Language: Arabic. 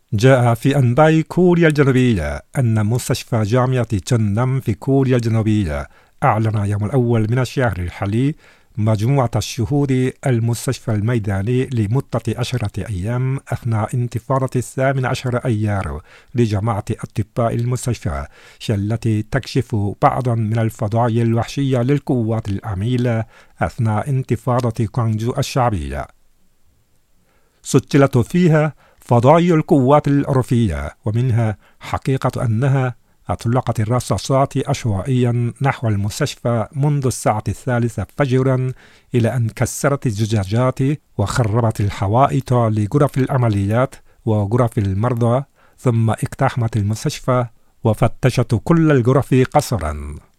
جاء في أنباء كوريا الجنوبية أن مستشفى جامعة تشوننام في كوريا الجنوبية أعلن يوم الأول من الشهر الحالي مجموعة الشهود المستشفى الميداني لمدة 10 أيام أثناء انتفاضة 18 أيار لجماعة أطباء المستشفى التي تكشف بعضا من الفضائح الوحشية للقوات العميلة أثناء انتفاضة كوانجو الشعبية. سجلت فيها فضائح القوات العرفية، ومنها حقيقة أنها أطلقت الرصاصات عشوائيا نحو المستشفى منذ الساعة 3 فجرا إلى أن كسرت الزجاجات وخربت الحوائط لغرف العمليات وغرف المرضى، ثم اقتحمت المستشفى وفتشت كل الغرف قسرا.